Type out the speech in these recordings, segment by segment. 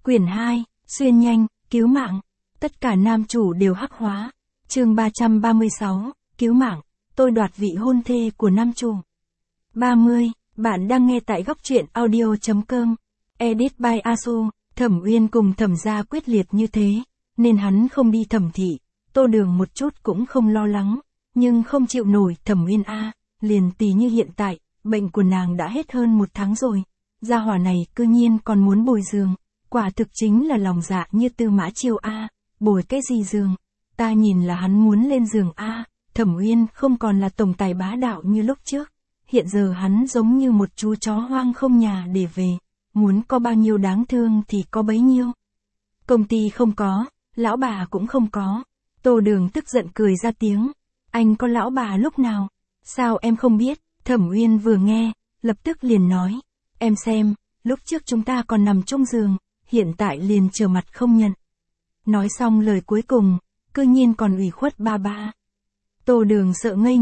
Quyển 2, xuyên nhanh, cứu mạng. Tất cả nam chủ đều hắc hóa. Chương 336, cứu mạng. Tôi đoạt vị hôn thê của nam chủ. 30. Bạn đang nghe tại góc truyện audio.com. Edit by Asu. Thẩm Uyên cùng Thẩm gia quyết liệt như thế, nên hắn không đi Thẩm thị. Tô Đường một chút cũng không lo lắng, nhưng không chịu nổi Thẩm Uyên a, liền tỉ như hiện tại, bệnh của nàng đã hết hơn 1 tháng rồi. Gia hỏa này cư nhiên còn muốn bồi giường, quả thực chính là lòng dạ như Tư Mã Chiêu a, bồi cái gì giường? Ta nhìn là hắn muốn lên giường a. Thẩm Uyên không còn là tổng tài bá đạo như lúc trước, hiện giờ hắn giống như một chú chó hoang không nhà để về, muốn có bao nhiêu đáng thương thì có bấy nhiêu. Công ty không có, lão bà cũng không có. Tô Đường tức giận cười ra tiếng, anh có lão bà lúc nào? Sao em không biết? Thẩm Uyên vừa nghe, lập tức liền nói, em xem, lúc trước chúng ta còn nằm chung giường, hiện tại liền trở mặt không nhận. Nói xong lời cuối cùng, cư nhiên còn ủy khuất ba ba. Tô Đường sợ ngây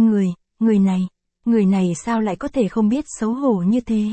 người này sao lại có thể không biết xấu hổ như thế?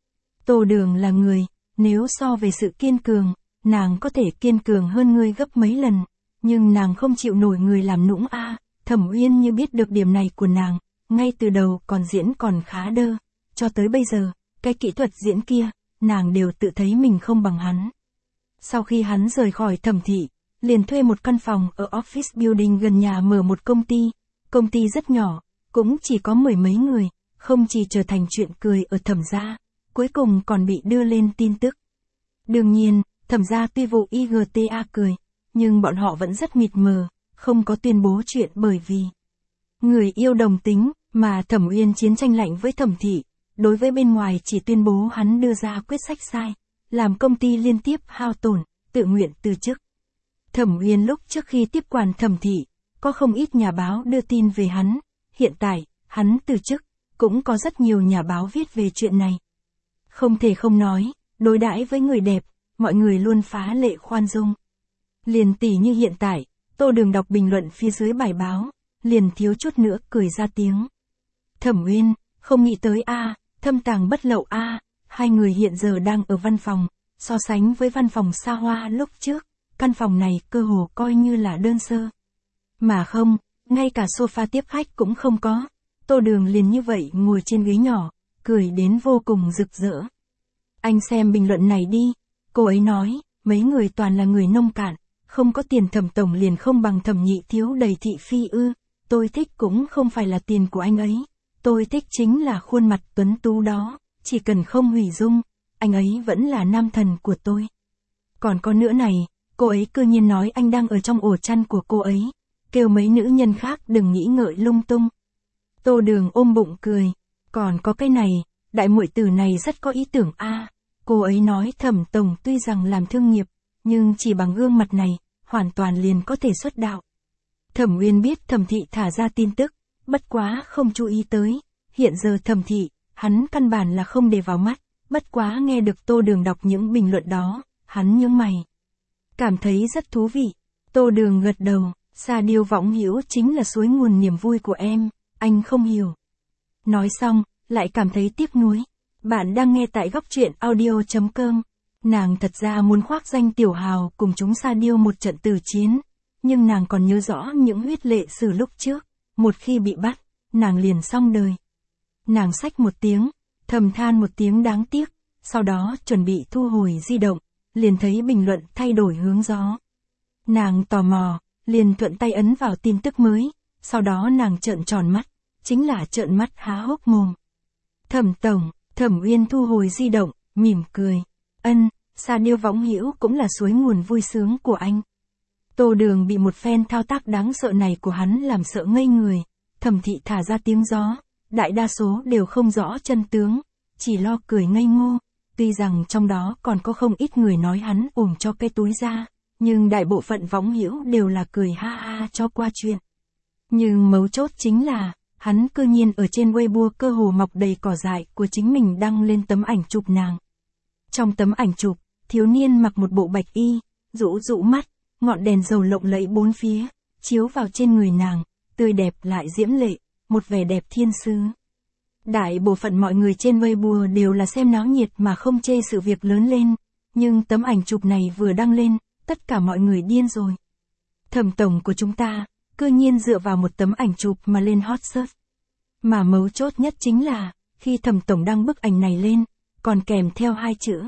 Tô Đường là người, nếu so về sự kiên cường, nàng có thể kiên cường hơn ngươi gấp mấy lần, nhưng nàng không chịu nổi người làm nũng a. Thẩm Uyên như biết được điểm này của nàng, ngay từ đầu còn diễn còn khá đơ, cho tới bây giờ, cái kỹ thuật diễn kia, nàng đều tự thấy mình không bằng hắn. Sau khi hắn rời khỏi Thẩm thị, liền thuê một căn phòng ở office building gần nhà mở một công ty rất nhỏ, cũng chỉ có 10 mấy người, không chỉ trở thành chuyện cười ở Thẩm gia, cuối cùng còn bị đưa lên tin tức. Đương nhiên, Thẩm gia tuy vụ IGTA cười, nhưng bọn họ vẫn rất mịt mờ, không có tuyên bố chuyện bởi vì người yêu đồng tính, mà Thẩm Uyên chiến tranh lạnh với Thẩm thị, đối với bên ngoài chỉ tuyên bố hắn đưa ra quyết sách sai, làm công ty liên tiếp hao tổn, tự nguyện từ chức. Thẩm Uyên lúc trước khi tiếp quản Thẩm thị, có không ít nhà báo đưa tin về hắn, hiện tại, hắn từ chức, cũng có rất nhiều nhà báo viết về chuyện này. Không thể không nói, đối đãi với người đẹp, mọi người luôn phá lệ khoan dung. Liền tỉ như hiện tại, Tô Đường đọc bình luận phía dưới bài báo, liền thiếu chút nữa cười ra tiếng. Thẩm Uyên, không nghĩ tới a, thâm tàng bất lậu a, hai người hiện giờ đang ở văn phòng, so sánh với văn phòng xa hoa lúc trước, căn phòng này cơ hồ coi như là đơn sơ. Mà không, ngay cả sofa tiếp khách cũng không có. Tô Đường liền như vậy ngồi trên ghế nhỏ, cười đến vô cùng rực rỡ. Anh xem bình luận này đi, cô ấy nói, mấy người toàn là người nông cạn, không có tiền Thẩm tổng liền không bằng Thẩm nhị thiếu đầy thị phi ư, tôi thích cũng không phải là tiền của anh ấy, tôi thích chính là khuôn mặt tuấn tú đó, chỉ cần không hủy dung, anh ấy vẫn là nam thần của tôi. Còn có nữa này, cô ấy cư nhiên nói anh đang ở trong ổ chăn của cô ấy, kêu mấy nữ nhân khác đừng nghĩ ngợi lung tung. Tô Đường ôm bụng cười, còn có cái này, đại muội tử này rất có ý tưởng a. Cô ấy nói Thẩm tổng tuy rằng làm thương nghiệp, nhưng chỉ bằng gương mặt này, hoàn toàn liền có thể xuất đạo. Thẩm Uyên biết Thẩm thị thả ra tin tức, bất quá không chú ý tới, hiện giờ Thẩm thị, hắn căn bản là không để vào mắt, bất quá nghe được Tô Đường đọc những bình luận đó, hắn nhướng mày. Cảm thấy rất thú vị. Tô Đường gật đầu, Sa Điêu Võng Hữu chính là suối nguồn niềm vui của em, anh không hiểu. Nói xong, lại cảm thấy tiếc nuối. Bạn đang nghe tại góc truyện audio.com. Nàng thật ra muốn khoác danh tiểu hào cùng chúng Sa Điêu một trận tử chiến, nhưng nàng còn nhớ rõ những huyết lệ sử lúc trước, một khi bị bắt, nàng liền xong đời. Nàng xách một tiếng, thầm than một tiếng đáng tiếc, sau đó chuẩn bị thu hồi di động, liền thấy bình luận thay đổi hướng gió. Nàng tò mò, liền thuận tay ấn vào tin tức mới, sau đó nàng trợn tròn mắt, chính là trợn mắt há hốc mồm. Thẩm tổng, Thẩm Uyên thu hồi di động, mỉm cười. Sa Điêu Võng Hữu cũng là suối nguồn vui sướng của anh. Tô Đường bị một phen thao tác đáng sợ này của hắn làm sợ ngây người. Thẩm thị thả ra tiếng gió, đại đa số đều không rõ chân tướng, chỉ lo cười ngây ngô. Tuy rằng trong đó còn có không ít người nói hắn ủng cho cái túi ra, nhưng đại bộ phận Võng Hữu đều là cười ha ha cho qua chuyện. Nhưng mấu chốt chính là, hắn cư nhiên ở trên Weibo cơ hồ mọc đầy cỏ dại của chính mình đăng lên tấm ảnh chụp nàng. Trong tấm ảnh chụp, thiếu niên mặc một bộ bạch y, rũ mắt, ngọn đèn dầu lộng lẫy bốn phía, chiếu vào trên người nàng, tươi đẹp lại diễm lệ, một vẻ đẹp thiên sứ. Đại bộ phận mọi người trên Weibo đều là xem náo nhiệt mà không chê sự việc lớn lên, Nhưng tấm ảnh chụp này vừa đăng lên, tất cả mọi người điên rồi. Thẩm tổng của chúng ta, cư nhiên dựa vào một tấm ảnh chụp mà lên hot search. Mà mấu chốt nhất chính là, khi thẩm tổng đăng bức ảnh này lên, còn kèm theo 2 chữ.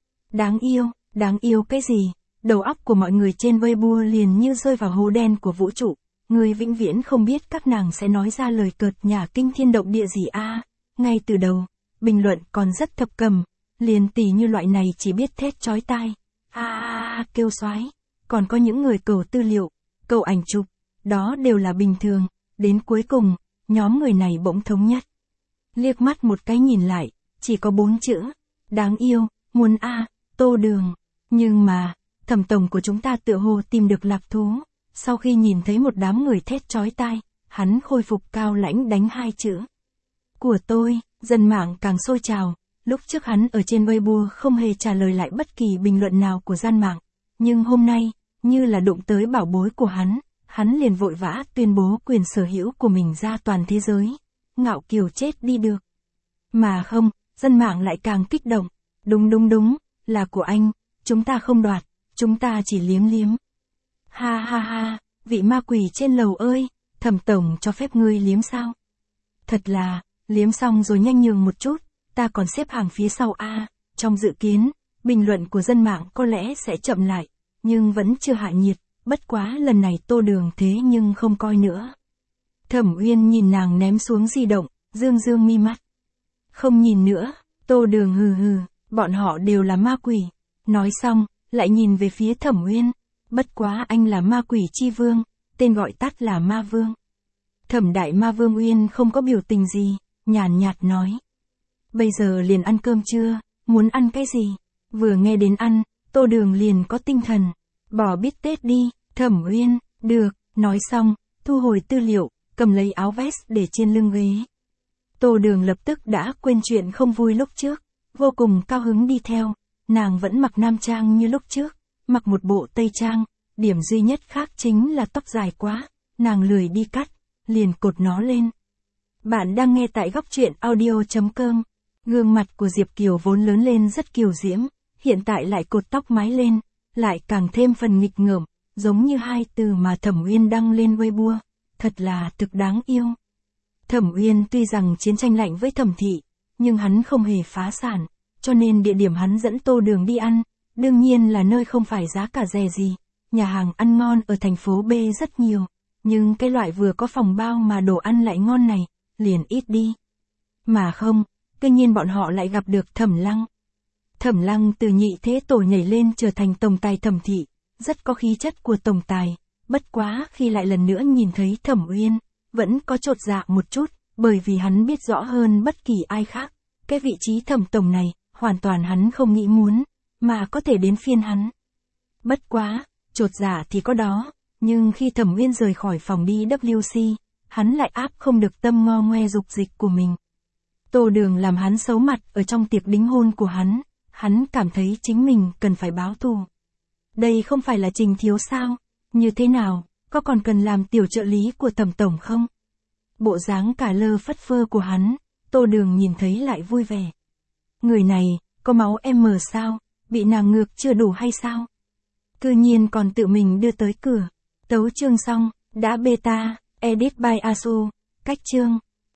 Đáng yêu cái gì? Đầu óc của mọi người trên Weibo liền như rơi vào hố đen của vũ trụ. Người vĩnh viễn không biết các nàng sẽ nói ra lời cợt nhả kinh thiên động địa gì a. Ngay từ đầu, bình luận còn rất thập cẩm, liền tỉ như loại này chỉ biết thét chói tai. Kêu xoái. Còn có những người cầu tư liệu, cầu ảnh chụp, đó đều là bình thường. Đến cuối cùng, nhóm người này bỗng thống nhất. Liếc mắt một cái nhìn lại, chỉ có 4 chữ. Đáng yêu, muốn Tô Đường. Nhưng mà, thẩm tổng của chúng ta tựa hồ tìm được lạc thú. Sau khi nhìn thấy một đám người thét chói tai, hắn khôi phục cao lãnh đánh 2 chữ. Của tôi, dân mạng càng sôi trào. Lúc trước hắn ở trên Weibo không hề trả lời lại bất kỳ bình luận nào của gian mạng. Nhưng hôm nay, như là đụng tới bảo bối của hắn liền vội vã tuyên bố quyền sở hữu của mình ra toàn thế giới. Ngạo kiều chết đi được. Mà không, dân mạng lại càng kích động. Đúng, là của anh, chúng ta không đoạt, chúng ta chỉ liếm. Ha, vị ma quỷ trên lầu ơi, thẩm tổng cho phép ngươi liếm sao? Thật là, liếm xong rồi nhanh nhường một chút, ta còn xếp hàng phía sau Trong dự kiến, bình luận của dân mạng có lẽ sẽ chậm lại, nhưng vẫn chưa hạ nhiệt, bất quá lần này Tô Đường thế nhưng không coi nữa. Thẩm Uyên nhìn nàng ném xuống di động, dương mi mắt. Không nhìn nữa, Tô Đường hừ, bọn họ đều là ma quỷ. Nói xong, lại nhìn về phía Thẩm Uyên. Bất quá anh là ma quỷ chi vương, tên gọi tắt là ma vương. Thẩm đại ma vương Uyên không có biểu tình gì, nhàn nhạt nói. Bây giờ liền ăn cơm chưa, muốn ăn cái gì? Vừa nghe đến ăn, Tô Đường liền có tinh thần. Bỏ bít tết đi, Thẩm Uyên, được, nói xong, thu hồi tư liệu, cầm lấy áo vest để trên lưng ghế. Tô Đường lập tức đã quên chuyện không vui lúc trước, vô cùng cao hứng đi theo, nàng vẫn mặc nam trang như lúc trước, mặc một bộ tây trang, điểm duy nhất khác chính là tóc dài quá, nàng lười đi cắt, liền cột nó lên. Bạn đang nghe tại góc truyện audio.com, gương mặt của Diệp Kiều vốn lớn lên rất kiều diễm, hiện tại lại cột tóc mái lên, lại càng thêm phần nghịch ngợm, giống như 2 từ mà Thẩm Uyên đăng lên Weibo, thật là thực đáng yêu. Thẩm Uyên tuy rằng chiến tranh lạnh với Thẩm thị, nhưng hắn không hề phá sản, cho nên địa điểm hắn dẫn Tô Đường đi ăn, đương nhiên là nơi không phải giá cả rẻ gì, nhà hàng ăn ngon ở thành phố B rất nhiều, nhưng cái loại vừa có phòng bao mà đồ ăn lại ngon này, liền ít đi. Mà không, tự nhiên bọn họ lại gặp được Thẩm Lăng. Thẩm Lăng từ nhị thế tổ nhảy lên trở thành tổng tài Thẩm thị, rất có khí chất của tổng tài, bất quá khi lại lần nữa nhìn thấy Thẩm Uyên, vẫn có chột dạ một chút, bởi vì hắn biết rõ hơn bất kỳ ai khác, cái vị trí thẩm tổng này, hoàn toàn hắn không nghĩ muốn, mà có thể đến phiên hắn. Bất quá, chột dạ thì có đó, nhưng khi Thẩm Uyên rời khỏi phòng đi WC, hắn lại áp không được tâm ngo ngoe dục dịch của mình. Tô Đường làm hắn xấu mặt ở trong tiệc đính hôn của hắn cảm thấy chính mình cần phải báo thù. Đây không phải là Trình Thiếu sao? Như thế nào, có còn cần làm tiểu trợ lý của Thẩm tổng không? Bộ dáng cả lơ phất phơ của hắn, Tô Đường nhìn thấy lại vui vẻ. Người này, có máu M sao, bị nàng ngược chưa đủ hay sao? Cư nhiên còn tự mình đưa tới cửa. Tấu chương xong, đã beta, edit by Asu, cách chương.